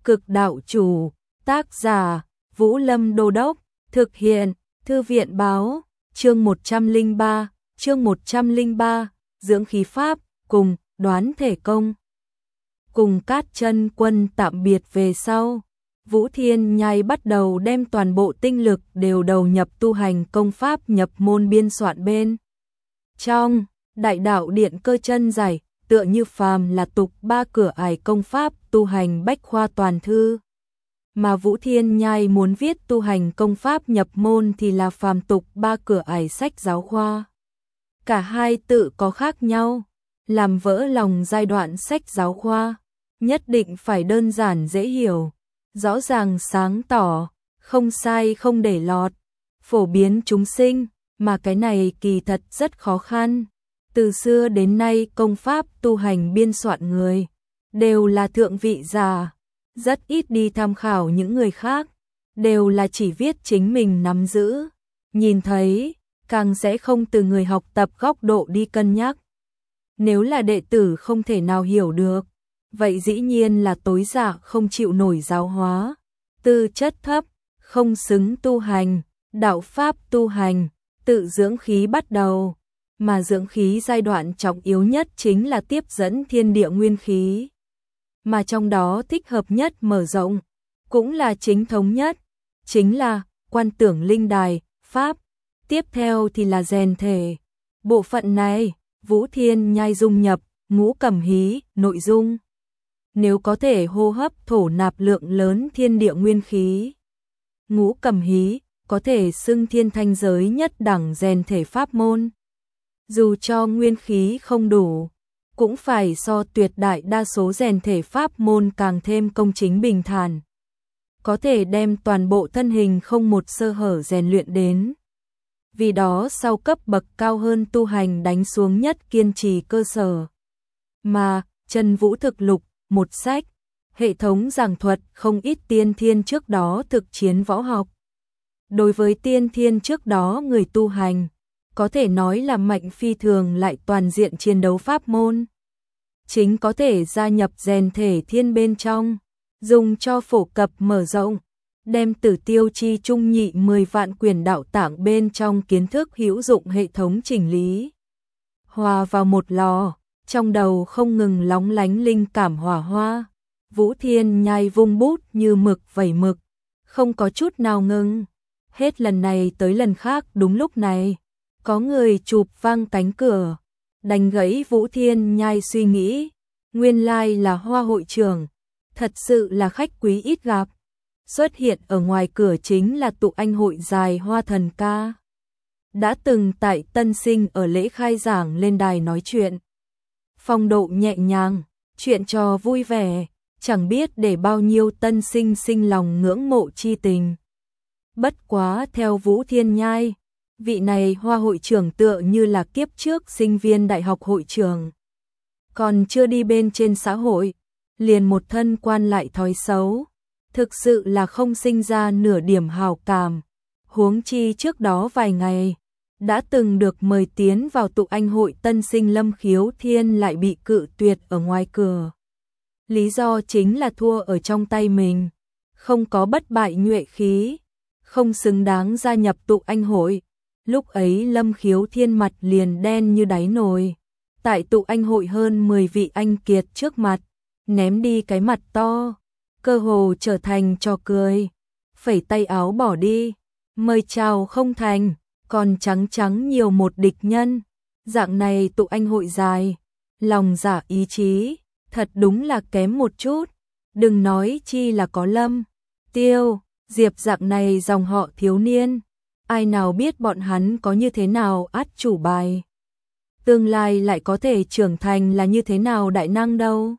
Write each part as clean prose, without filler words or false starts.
Cực đạo chủ, tác giả, Vũ Lâm Đô Đốc, thực hiện, Thư viện báo, chương 103, dưỡng khí pháp, cùng, đoán thể công. Cùng Cát Chân Quân tạm biệt về sau, Vũ Thiên Nhai bắt đầu đem toàn bộ tinh lực đều đầu nhập tu hành công pháp nhập môn biên soạn bên. Trong Đại đạo điện cơ chân giải, tựa như phàm là tục ba cửa ải công pháp tu hành bách khoa toàn thư. Mà Vũ Thiên Nhai muốn viết tu hành công pháp nhập môn thì là phàm tục ba cửa ải sách giáo khoa. Cả hai tự có khác nhau, làm vỡ lòng giai đoạn sách giáo khoa, nhất định phải đơn giản dễ hiểu, rõ ràng sáng tỏ, không sai không để lọt, phổ biến chúng sinh, mà cái này kỳ thật rất khó khăn. Từ xưa đến nay công pháp tu hành biên soạn người đều là thượng vị giả, rất ít đi tham khảo những người khác, đều là chỉ viết chính mình nắm giữ, nhìn thấy, càng sẽ không từ người học tập góc độ đi cân nhắc. Nếu là đệ tử không thể nào hiểu được, vậy dĩ nhiên là tối dạ không chịu nổi giáo hóa, tư chất thấp, không xứng tu hành, đạo pháp tu hành, tự dưỡng khí bắt đầu. Mà dưỡng khí giai đoạn trọng yếu nhất chính là tiếp dẫn thiên địa nguyên khí. Mà trong đó thích hợp nhất mở rộng, cũng là chính thống nhất, chính là quan tưởng linh đài, pháp. Tiếp theo thì là rèn thể. Bộ phận này, Vũ Thiên Nhai dung nhập, ngũ cẩm hí, nội dung. Nếu có thể hô hấp thổ nạp lượng lớn thiên địa nguyên khí. Ngũ cẩm hí, có thể xưng thiên thanh giới nhất đẳng rèn thể pháp môn. Dù cho nguyên khí không đủ, cũng phải so tuyệt đại đa số rèn thể pháp môn càng thêm công chính bình thản. Có thể đem toàn bộ thân hình không một sơ hở rèn luyện đến. Vì đó sau cấp bậc cao hơn tu hành đánh xuống nhất kiên trì cơ sở. Mà, Trần Vũ Thực Lục, một sách, hệ thống giảng thuật không ít tiên thiên trước đó thực chiến võ học. Đối với tiên thiên trước đó người tu hành, có thể nói là mạnh phi thường lại toàn diện chiến đấu pháp môn. Chính có thể gia nhập rèn thể thiên bên trong, dùng cho phổ cập mở rộng, đem Tử Tiêu Chi Trung Nhị 10 vạn quyển đạo tạng bên trong kiến thức hữu dụng hệ thống chỉnh lý. Hòa vào một lò, trong đầu không ngừng lóng lánh linh cảm hỏa hoa, Vũ Thiên Nhai vung bút như mực vẩy mực, không có chút nào ngừng. Hết lần này tới lần khác đúng lúc này, có người chụp vang cánh cửa, đánh gãy Vũ Thiên Nhai suy nghĩ, nguyên lai là Hoa hội trưởng, thật sự là khách quý ít gặp. Xuất hiện ở ngoài cửa chính là tụ anh hội dài Hoa Thần Ca. Đã từng tại Tân Sinh ở lễ khai giảng lên đài nói chuyện. Phong độ nhẹ nhàng, chuyện trò vui vẻ, chẳng biết để bao nhiêu tân sinh sinh lòng ngưỡng mộ chi tình. Bất quá theo Vũ Thiên Nhai, vị này Hoa hội trưởng tựa như là kiếp trước sinh viên đại học hội trưởng. Còn chưa đi bên trên xã hội, liền một thân quan lại thói xấu, thực sự là không sinh ra nửa điểm hào cảm. Huống chi trước đó vài ngày, đã từng được mời tiến vào tụ anh hội tân sinh Lâm Khiếu Thiên lại bị cự tuyệt ở ngoài cửa. Lý do chính là thua ở trong tay mình, không có bất bại nhuệ khí, không xứng đáng gia nhập tụ anh hội. Lúc ấy Lâm Khiếu Thiên mặt liền đen như đáy nồi. Tại tụ anh hội hơn 10 vị anh kiệt trước mặt, ném đi cái mặt to, cơ hồ trở thành trò cười. Phẩy tay áo bỏ đi, mời chào không thành, còn trắng trắng nhiều một địch nhân. Dạng này tụ anh hội dài, lòng dạ ý chí, thật đúng là kém một chút. Đừng nói chi là có Lâm, Tiêu, Diệp dạng này dòng họ thiếu niên. Ai nào biết bọn hắn có như thế nào át chủ bài. Tương lai lại có thể trưởng thành là như thế nào đại năng đâu.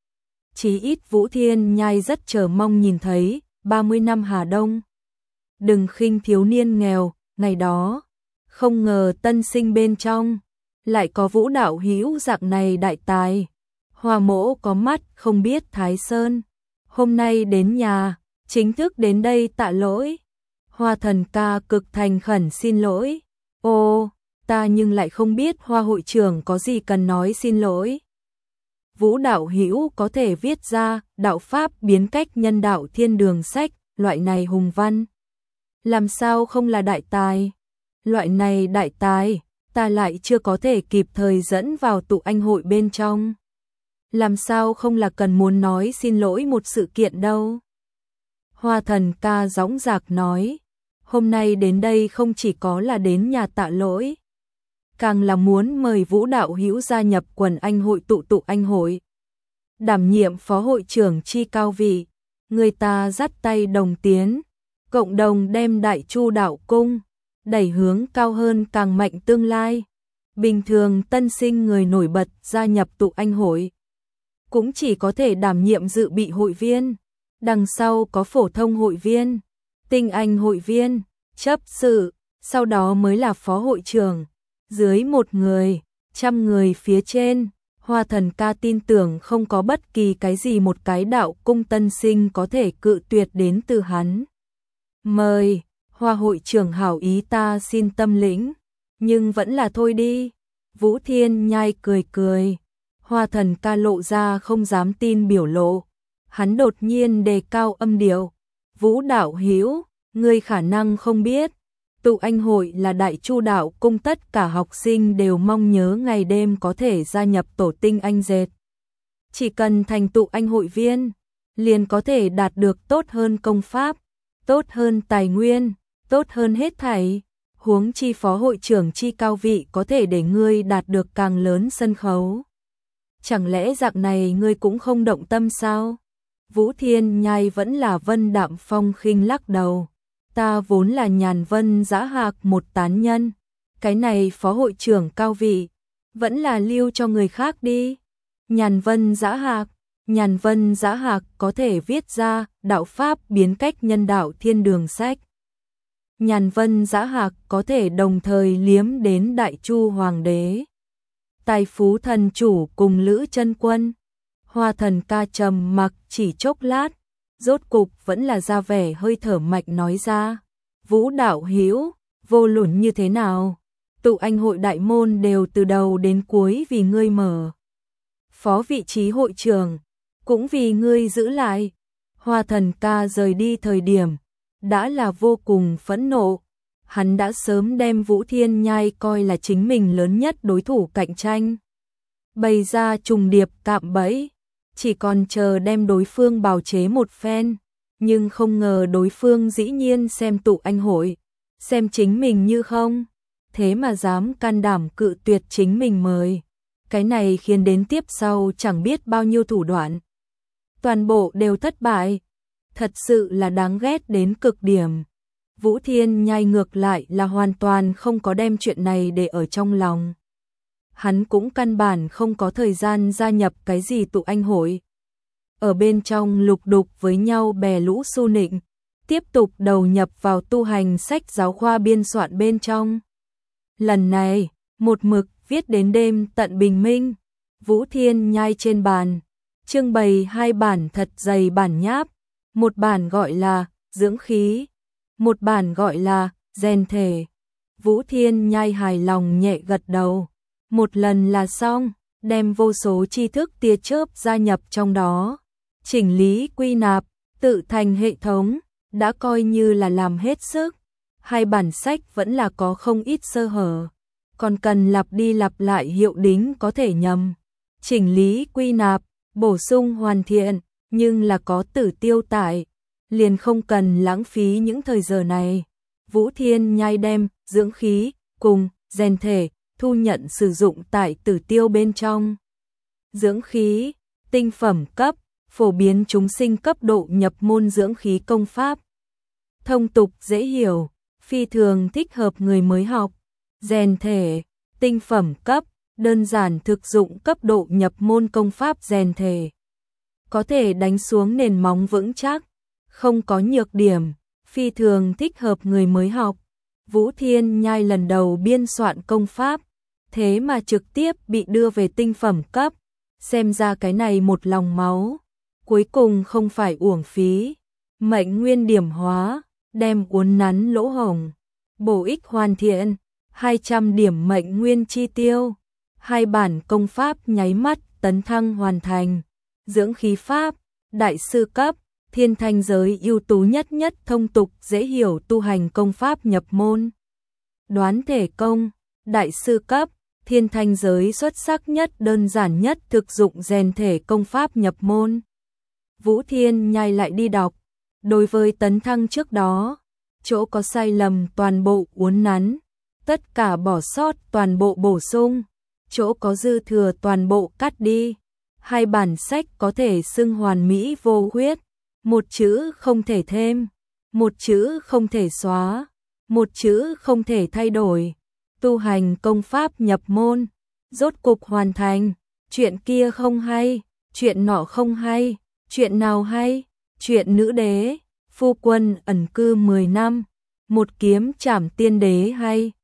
Chí ít Vũ Thiên Nhai rất chờ mong nhìn thấy 30 năm Hà Đông. Đừng khinh thiếu niên nghèo, ngày đó, không ngờ tân sinh bên trong, lại có Vũ đạo hữu dạng này đại tài. Hoa mỗ có mắt không biết Thái Sơn, hôm nay đến nhà, chính thức đến đây tạ lỗi. Hoa Thần Ca cực thành khẩn xin lỗi. Ô, ta nhưng lại không biết Hoa hội trưởng có gì cần nói xin lỗi. Vũ đạo hữu có thể viết ra đạo pháp biến cách nhân đạo thiên đường sách, loại này hùng văn. Làm sao không là đại tài? Loại này đại tài, ta lại chưa có thể kịp thời dẫn vào tụ anh hội bên trong. Làm sao không là cần muốn nói xin lỗi một sự kiện đâu. Hoa Thần ca dõng dạc nói, hôm nay đến đây không chỉ có là đến nhà tạ lỗi, càng là muốn mời Vũ đạo hữu gia nhập quần anh hội tụ anh hội. Đảm nhiệm phó hội trưởng chi cao vị, người ta dắt tay đồng tiến, cộng đồng đem Đại Chu đạo cung đẩy hướng cao hơn càng mạnh tương lai. Bình thường tân sinh người nổi bật gia nhập tụ anh hội cũng chỉ có thể đảm nhiệm dự bị hội viên, đằng sau có phổ thông hội viên, tinh anh hội viên, chấp sự, sau đó mới là phó hội trưởng, dưới 1 người, 100 người phía trên. Hoa Thần ca tin tưởng không có bất kỳ cái gì một cái đạo cung tân sinh có thể cự tuyệt đến từ hắn. Mời, Hoa hội trưởng hảo ý ta xin tâm lĩnh, nhưng vẫn là thôi đi. Vũ Thiên Nhai cười cười. Hoa Thần ca lộ ra không dám tin biểu lộ. Hắn đột nhiên đề cao âm điệu. Vũ đạo hữu, ngươi khả năng không biết. Tụ anh hội là Đại Chu đạo cung tất cả học sinh đều mong nhớ ngày đêm có thể gia nhập tổ tinh anh dệt. Chỉ cần thành tụ anh hội viên, liền có thể đạt được tốt hơn công pháp, tốt hơn tài nguyên, tốt hơn hết thảy. Huống chi phó hội trưởng chi cao vị có thể để ngươi đạt được càng lớn sân khấu. Chẳng lẽ dạng này ngươi cũng không động tâm sao? Vũ Thiên Nhai vẫn là vân đạm phong khinh lắc đầu. Ta vốn là nhàn vân dã hạc một tán nhân. Cái này phó hội trưởng cao vị, vẫn là lưu cho người khác đi. Nhàn vân dã hạc có thể viết ra đạo pháp biến cách nhân đạo thiên đường sách. Nhàn vân dã hạc có thể đồng thời liếm đến Đại Chu hoàng đế, Tài Phú thần chủ cùng Lữ Chân Quân. Hoa Thần ca trầm mặc chỉ chốc lát, rốt cục vẫn là ra vẻ hơi thở mạnh nói ra. Vũ đạo hữu, vô luận như thế nào, tụ anh hội đại môn đều từ đầu đến cuối vì ngươi mở. Phó vị trí hội trưởng, cũng vì ngươi giữ lại. Hoa Thần ca rời đi thời điểm, đã là vô cùng phẫn nộ. Hắn đã sớm đem Vũ Thiên Nhai coi là chính mình lớn nhất đối thủ cạnh tranh. Bày ra trùng điệp cạm bẫy, chỉ còn chờ đem đối phương bào chế một phen. Nhưng không ngờ đối phương dĩ nhiên xem tụ anh hội, xem chính mình như không, thế mà dám can đảm cự tuyệt chính mình mời. Cái này khiến đến tiếp sau chẳng biết bao nhiêu thủ đoạn, toàn bộ đều thất bại. Thật sự là đáng ghét đến cực điểm. Vũ Thiên Nhai ngược lại là hoàn toàn không có đem chuyện này để ở trong lòng. Hắn cũng căn bản không có thời gian gia nhập cái gì tụ anh hội. Ở bên trong lục đục với nhau bè lũ su nịnh, tiếp tục đầu nhập vào tu hành sách giáo khoa biên soạn bên trong. Lần này, một mực viết đến đêm tận bình minh. Vũ Thiên Nhai trên bàn trưng bày 2 bản thật dày bản nháp, một bản gọi là dưỡng khí, một bản gọi là rèn thể. Vũ Thiên Nhai hài lòng nhẹ gật đầu, một lần là xong, đem vô số tri thức tia chớp gia nhập trong đó, chỉnh lý quy nạp, tự thành hệ thống, đã coi như là làm hết sức. 2 bản sách vẫn là có không ít sơ hở, còn cần lặp đi lặp lại hiệu đính có thể nhầm, chỉnh lý quy nạp, bổ sung hoàn thiện, nhưng là có Tử Tiêu tại, liền không cần lãng phí những thời giờ này. Vũ Thiên Nhai đem dưỡng khí cùng rèn thể thu nhận sử dụng tại Tử Tiêu bên trong. Dưỡng khí, tinh phẩm cấp, phổ biến chúng sinh cấp độ nhập môn dưỡng khí công pháp. Thông tục dễ hiểu, phi thường thích hợp người mới học. Rèn thể, tinh phẩm cấp, đơn giản thực dụng cấp độ nhập môn công pháp rèn thể. Có thể đánh xuống nền móng vững chắc, không có nhược điểm, phi thường thích hợp người mới học. Vũ Thiên Nhai lần đầu biên soạn công pháp, thế mà trực tiếp bị đưa về tinh phẩm cấp, xem ra cái này một lòng máu, cuối cùng không phải uổng phí. Mệnh nguyên điểm hóa, đem uốn nắn lỗ hổng, bổ ích hoàn thiện, 200 điểm mệnh nguyên chi tiêu. 2 bản công pháp nháy mắt tấn thăng hoàn thành. Dưỡng khí pháp, đại sư cấp, thiên thanh giới ưu tú nhất thông tục dễ hiểu tu hành công pháp nhập môn. Đoán thể công, đại sư cấp, thiên thanh giới xuất sắc nhất đơn giản nhất thực dụng rèn thể công pháp nhập môn. Vũ Thiên nhai lại đi đọc, đối với tấn thăng trước đó, chỗ có sai lầm toàn bộ uốn nắn, tất cả bỏ sót toàn bộ bổ sung, chỗ có dư thừa toàn bộ cắt đi. Hai bản sách có thể xưng hoàn mỹ vô khuyết, một chữ không thể thêm, một chữ không thể xóa, một chữ không thể thay đổi. Tu hành công pháp nhập môn, rốt cục hoàn thành. Chuyện kia không hay, chuyện nọ không hay, chuyện nào hay? Chuyện nữ đế, phu quân ẩn cư 10 năm, một kiếm trảm tiên đế hay.